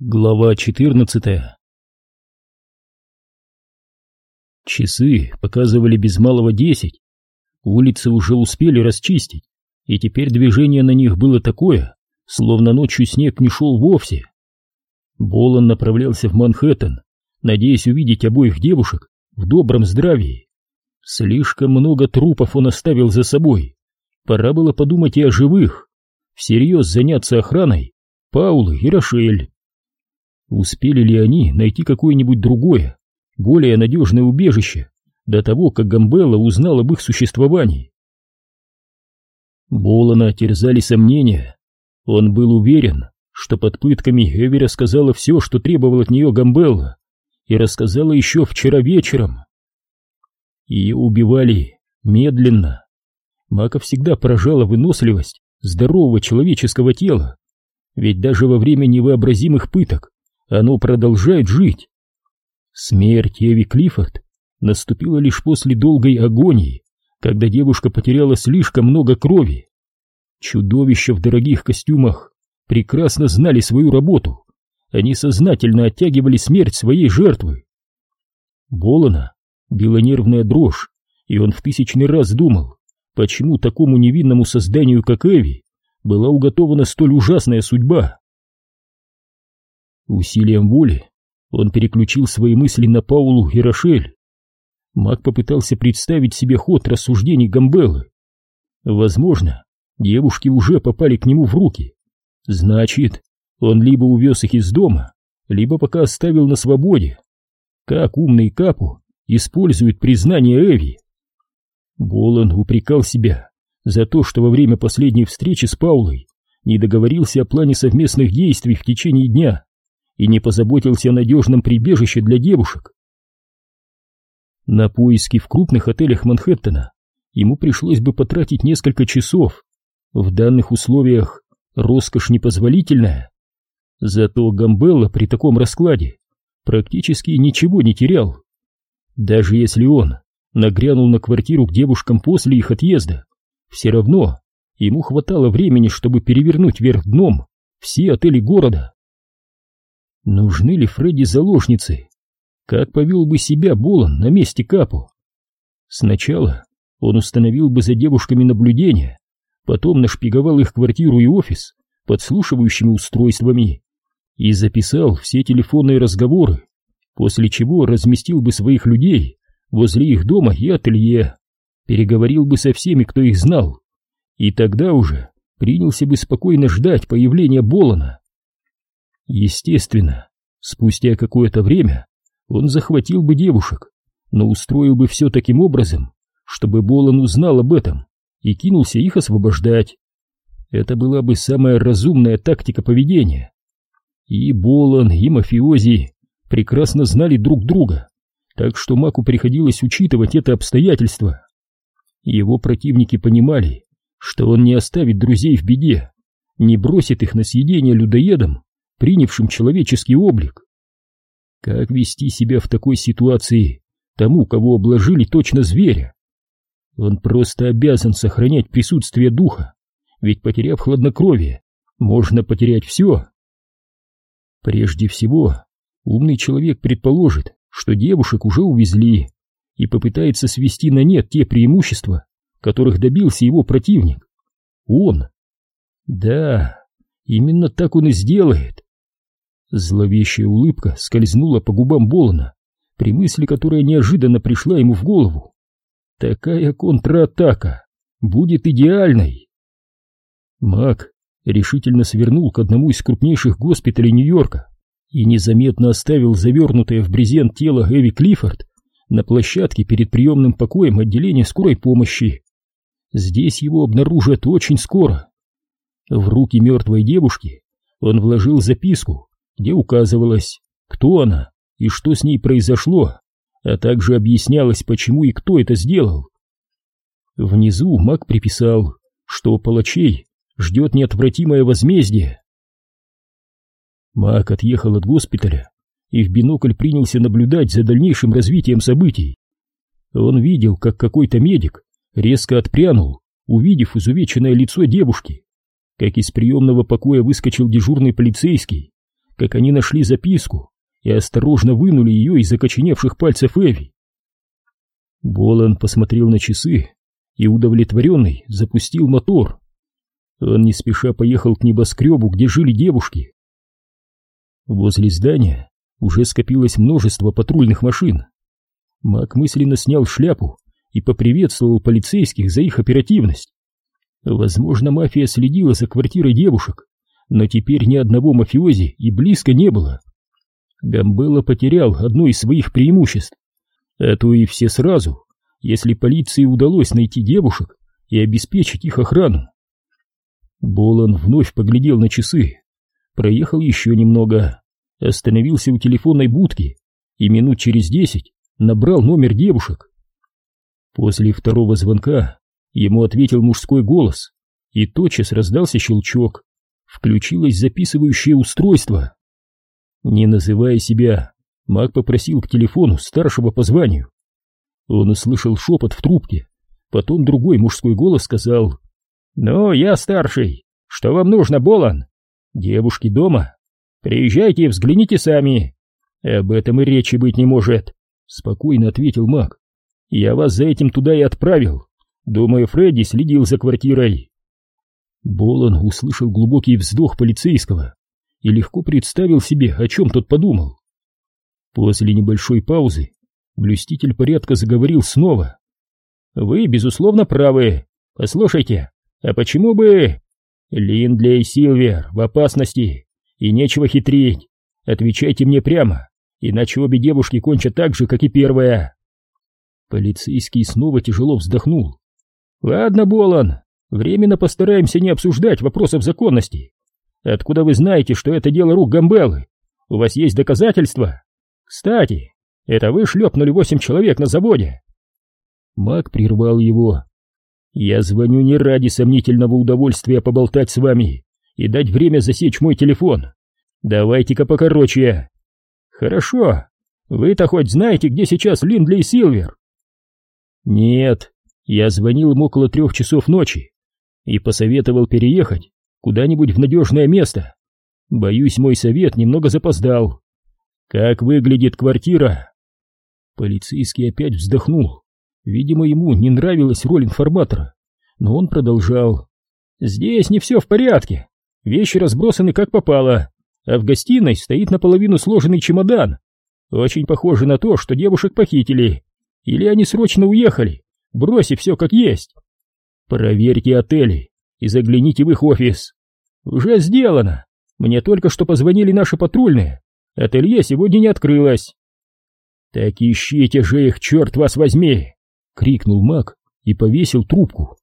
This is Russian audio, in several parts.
Глава 14. Часы показывали без малого 10. Улицы уже успели расчистить, и теперь движение на них было такое, словно ночью снег не шел вовсе. Болан направлялся в Манхэттен, надеясь увидеть обоих девушек в добром здравии. Слишком много трупов он оставил за собой. Пора было подумать и о живых, всерьез заняться охраной Паулы и Рошель. Успели ли они найти какое-нибудь другое, более надежное убежище до того, как Гамбелла узнал об их существовании? Болана терзали сомнения. Он был уверен, что под пытками Эви рассказала все, что требовал от нее Гамбелла, и рассказала еще вчера вечером. Ее убивали медленно. Мака всегда поражала выносливость здорового человеческого тела, ведь даже во время невообразимых пыток оно продолжает жить. Смерть Эви Клиффорд наступила лишь после долгой агонии, когда девушка потеряла слишком много крови. Чудовища в дорогих костюмах прекрасно знали свою работу. Они сознательно оттягивали смерть своей жертвы. Болана била нервная дрожь, и он в тысячный раз думал, почему такому невинному созданию, как Эви, была уготована столь ужасная судьба. Усилием воли он переключил свои мысли на Паулу и Рошель. Мак попытался представить себе ход рассуждений Гамбеллы. Возможно, девушки уже попали к нему в руки. Значит, он либо увез их из дома, либо пока оставил на свободе. Как умный Капу использует признание Эви. Болан упрекал себя за то, что во время последней встречи с Паулой не договорился о плане совместных действий в течение дня и не позаботился о надежном прибежище для девушек. На поиски в крупных отелях Манхэттена ему пришлось бы потратить несколько часов. В данных условиях роскошь непозволительная. Зато Гамбелла при таком раскладе практически ничего не терял. Даже если он нагрянул на квартиру к девушкам после их отъезда, все равно ему хватало времени, чтобы перевернуть вверх дном все отели города. Нужны ли Фредди заложницы? Как повел бы себя Болан на месте Капу? Сначала он установил бы за девушками наблюдение, потом нашпиговал их квартиру и офис подслушивающими устройствами и записал все телефонные разговоры, после чего разместил бы своих людей возле их дома и ателье, переговорил бы со всеми, кто их знал, и тогда уже принялся бы спокойно ждать появления Болана. Естественно, спустя какое-то время он захватил бы девушек, но устроил бы все таким образом, чтобы Болан узнал об этом и кинулся их освобождать. Это была бы самая разумная тактика поведения. И Болан, и мафиози прекрасно знали друг друга, так что Маку приходилось учитывать это обстоятельство. Его противники понимали, что он не оставит друзей в беде, не бросит их на съедение людоедам, принявшим человеческий облик. Как вести себя в такой ситуации тому, кого обложили точно зверя? Он просто обязан сохранять присутствие духа, ведь, потеряв хладнокровие, можно потерять все. Прежде всего, умный человек предположит, что девушек уже увезли, и попытается свести на нет те преимущества, которых добился его противник. Он. Да, именно так он и сделает. Зловещая улыбка скользнула по губам Болана при мысли, которая неожиданно пришла ему в голову. Такая контратака будет идеальной. Мак решительно свернул к одному из крупнейших госпиталей Нью-Йорка и незаметно оставил завернутое в брезент тело Эви Клиффорд на площадке перед приемным покоем отделения скорой помощи. Здесь его обнаружат очень скоро. В руки мертвой девушки он вложил записку, где указывалось, кто она и что с ней произошло, а также объяснялось, почему и кто это сделал. Внизу Мак приписал, что палачей ждет неотвратимое возмездие. Мак отъехал от госпиталя и в бинокль принялся наблюдать за дальнейшим развитием событий. Он видел, как какой-то медик резко отпрянул, увидев изувеченное лицо девушки, как из приемного покоя выскочил дежурный полицейский, как они нашли записку и осторожно вынули ее из окоченевших пальцев Эви. Болан посмотрел на часы и, удовлетворенный, запустил мотор. Он не спеша поехал к небоскребу, где жили девушки. Возле здания уже скопилось множество патрульных машин. Мак мысленно снял шляпу и поприветствовал полицейских за их оперативность. Возможно, мафия следила за квартирой девушек, но теперь ни одного мафиози и близко не было. Гамбелла потерял одно из своих преимуществ, а то и все сразу, если полиции удалось найти девушек и обеспечить их охрану. Болан вновь поглядел на часы, проехал еще немного, остановился у телефонной будки и минут через 10 набрал номер девушек. После второго звонка ему ответил мужской голос, и тотчас раздался щелчок. Включилось записывающее устройство. Не называя себя, Мак попросил к телефону старшего по званию. Он услышал шепот в трубке, потом другой мужской голос сказал: «Ну, я старший. Что вам нужно, Болан? Девушки дома? Приезжайте и взгляните сами». «Об этом и речи быть не может», — спокойно ответил Мак. «Я вас за этим туда и отправил. Думаю, Фредди следил за квартирой». Болан услышал глубокий вздох полицейского и легко представил себе, о чем тот подумал. После небольшой паузы блюститель порядка заговорил снова. «Вы, безусловно, правы. Послушайте, а почему бы...» «Линдли и Силвер в опасности, и нечего хитрить. Отвечайте мне прямо, иначе обе девушки кончат так же, как и первая». Полицейский снова тяжело вздохнул. «Ладно, Болан, временно постараемся не обсуждать вопросов законности. Откуда вы знаете, что это дело рук Гамбеллы? У вас есть доказательства? Кстати, это вы шлепнули 8 человек на заводе?» Мак прервал его. «Я звоню не ради сомнительного удовольствия поболтать с вами и дать время засечь мой телефон. Давайте-ка покороче». «Хорошо. Вы-то хоть знаете, где сейчас Линдли и Силвер?» «Нет. Я звонил им около 3 часов ночи и посоветовал переехать куда-нибудь в надежное место. Боюсь, мой совет немного запоздал. Как выглядит квартира?» Полицейский опять вздохнул. Видимо, ему не нравилась роль информатора, но он продолжал. «Здесь не все в порядке. Вещи разбросаны как попало, а в гостиной стоит наполовину сложенный чемодан. Очень похоже на то, что девушек похитили, или они срочно уехали, бросив все как есть. Проверьте отели и загляните в их офис». «Уже сделано. Мне только что позвонили наши патрульные. Ателье сегодня не открылось». «Так ищите же их, черт вас возьми!» — крикнул Мак и повесил трубку.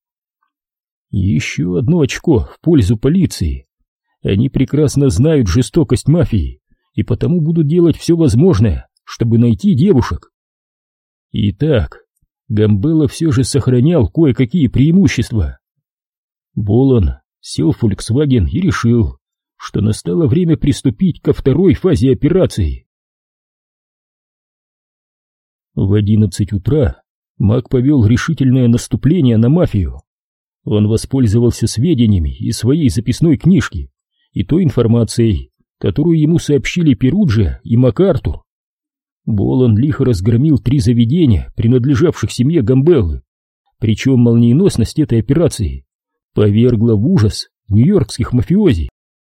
Еще одно очко в пользу полиции. Они прекрасно знают жестокость мафии и потому будут делать все возможное, чтобы найти девушек. Итак, Гамбелла все же сохранял кое-какие преимущества. Болан сел в Volkswagen и решил, что настало время приступить ко второй фазе операции. В 11 утра Мак повел решительное наступление на мафию. Он воспользовался сведениями из своей записной книжки и той информацией, которую ему сообщили Перуджио и МакАртур. Болан лихо разгромил 3 заведения, принадлежавших семье Гамбеллы, причем молниеносность этой операции повергла в ужас нью-йоркских мафиози.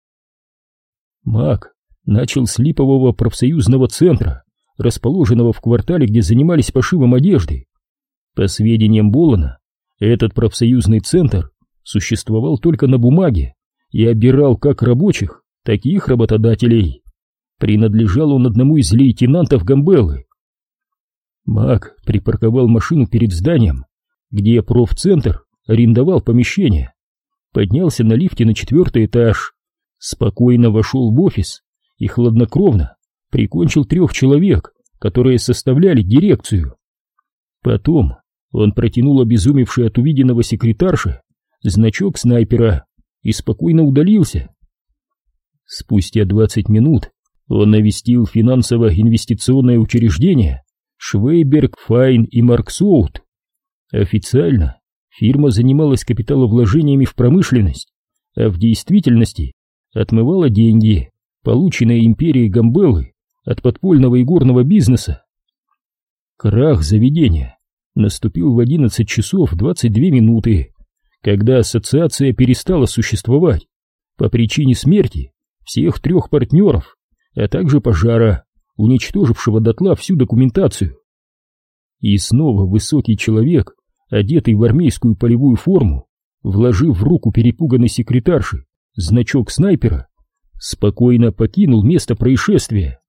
Мак начал с липового профсоюзного центра, расположенного в квартале, где занимались пошивом одежды. По сведениям Болана, этот профсоюзный центр существовал только на бумаге и обирал как рабочих, так и их работодателей. Принадлежал он одному из лейтенантов Гамбеллы. Мак припарковал машину перед зданием, где профцентр арендовал помещение, поднялся на лифте на 4-й этаж, спокойно вошел в офис и хладнокровно прикончил 3 человек, которые составляли дирекцию. Потом он протянул обезумевшей от увиденного секретарше значок снайпера и спокойно удалился. Спустя 20 минут он навестил финансово-инвестиционное учреждение Швейберг, Файн и Марксоут. Официально фирма занималась капиталовложениями в промышленность, а в действительности отмывала деньги, полученная империей Гамбеллы от подпольного игорного бизнеса. Крах заведения наступил в 11 часов 22 минуты, когда ассоциация перестала существовать по причине смерти всех 3 партнеров, а также пожара, уничтожившего дотла всю документацию. И снова высокий человек, одетый в армейскую полевую форму, вложив в руку перепуганной секретарши значок снайпера, спокойно покинул место происшествия.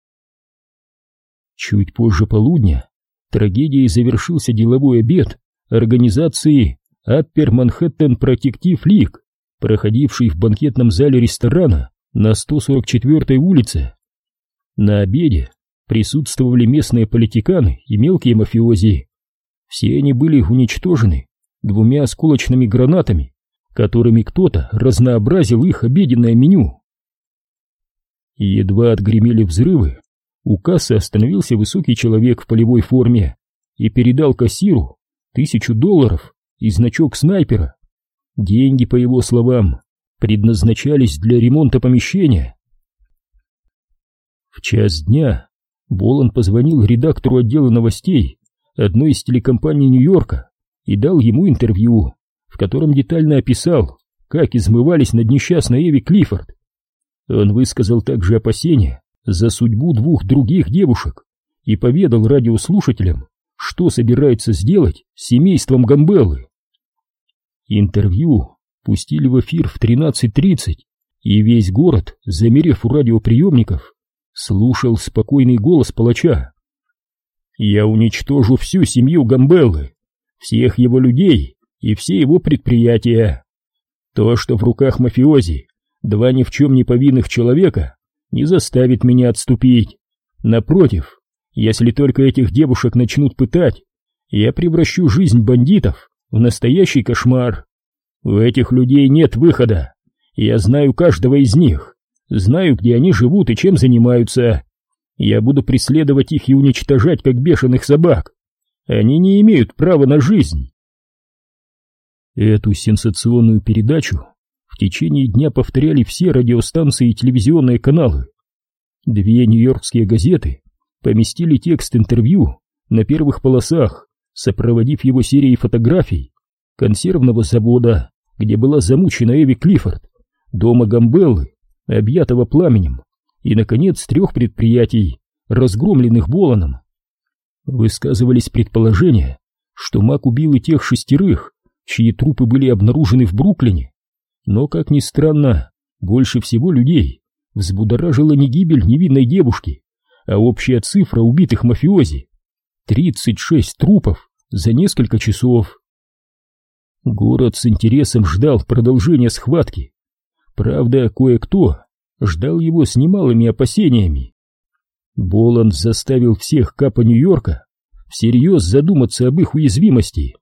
Чуть позже полудня трагедией завершился деловой обед организации Upper Manhattan Protective League, проходивший в банкетном зале ресторана на 144-й улице. На обеде присутствовали местные политиканы и мелкие мафиози. Все они были уничтожены 2 осколочными гранатами, которыми кто-то разнообразил их обеденное меню. Едва отгремели взрывы, у кассы остановился высокий человек в полевой форме и передал кассиру $1000 и значок снайпера. Деньги, по его словам, предназначались для ремонта помещения. В час дня Болан позвонил редактору отдела новостей одной из телекомпаний Нью-Йорка и дал ему интервью, в котором детально описал, как измывались над несчастной Эви Клиффорд. Он высказал также опасения за судьбу 2 других девушек и поведал радиослушателям, что собирается сделать с семейством Гамбеллы. Интервью пустили в эфир в 13:30, и весь город, замерев у радиоприемников, слушал спокойный голос палача. «Я уничтожу всю семью Гамбеллы, всех его людей и все его предприятия. То, что в руках мафиози 2 ни в чем не повинных человека, не заставит меня отступить. Напротив, если только этих девушек начнут пытать, я превращу жизнь бандитов в настоящий кошмар. У этих людей нет выхода. Я знаю каждого из них, знаю, где они живут и чем занимаются. Я буду преследовать их и уничтожать, как бешеных собак. Они не имеют права на жизнь». Эту сенсационную передачу в течение дня повторяли все радиостанции и телевизионные каналы. 2 нью-йоркские газеты поместили текст интервью на первых полосах, сопроводив его серией фотографий консервного завода, где была замучена Эви Клиффорд, дома Гамбеллы, объятого пламенем, и, наконец, 3 предприятий, разгромленных Боланом. Высказывались предположения, что Мак убил и тех 6, чьи трупы были обнаружены в Бруклине, но, как ни странно, больше всего людей взбудоражила не гибель невинной девушки, а общая цифра убитых мафиози — 36 трупов за несколько часов. Город с интересом ждал продолжения схватки. Правда, кое-кто ждал его с немалыми опасениями. Болан заставил всех капа Нью-Йорка всерьез задуматься об их уязвимости.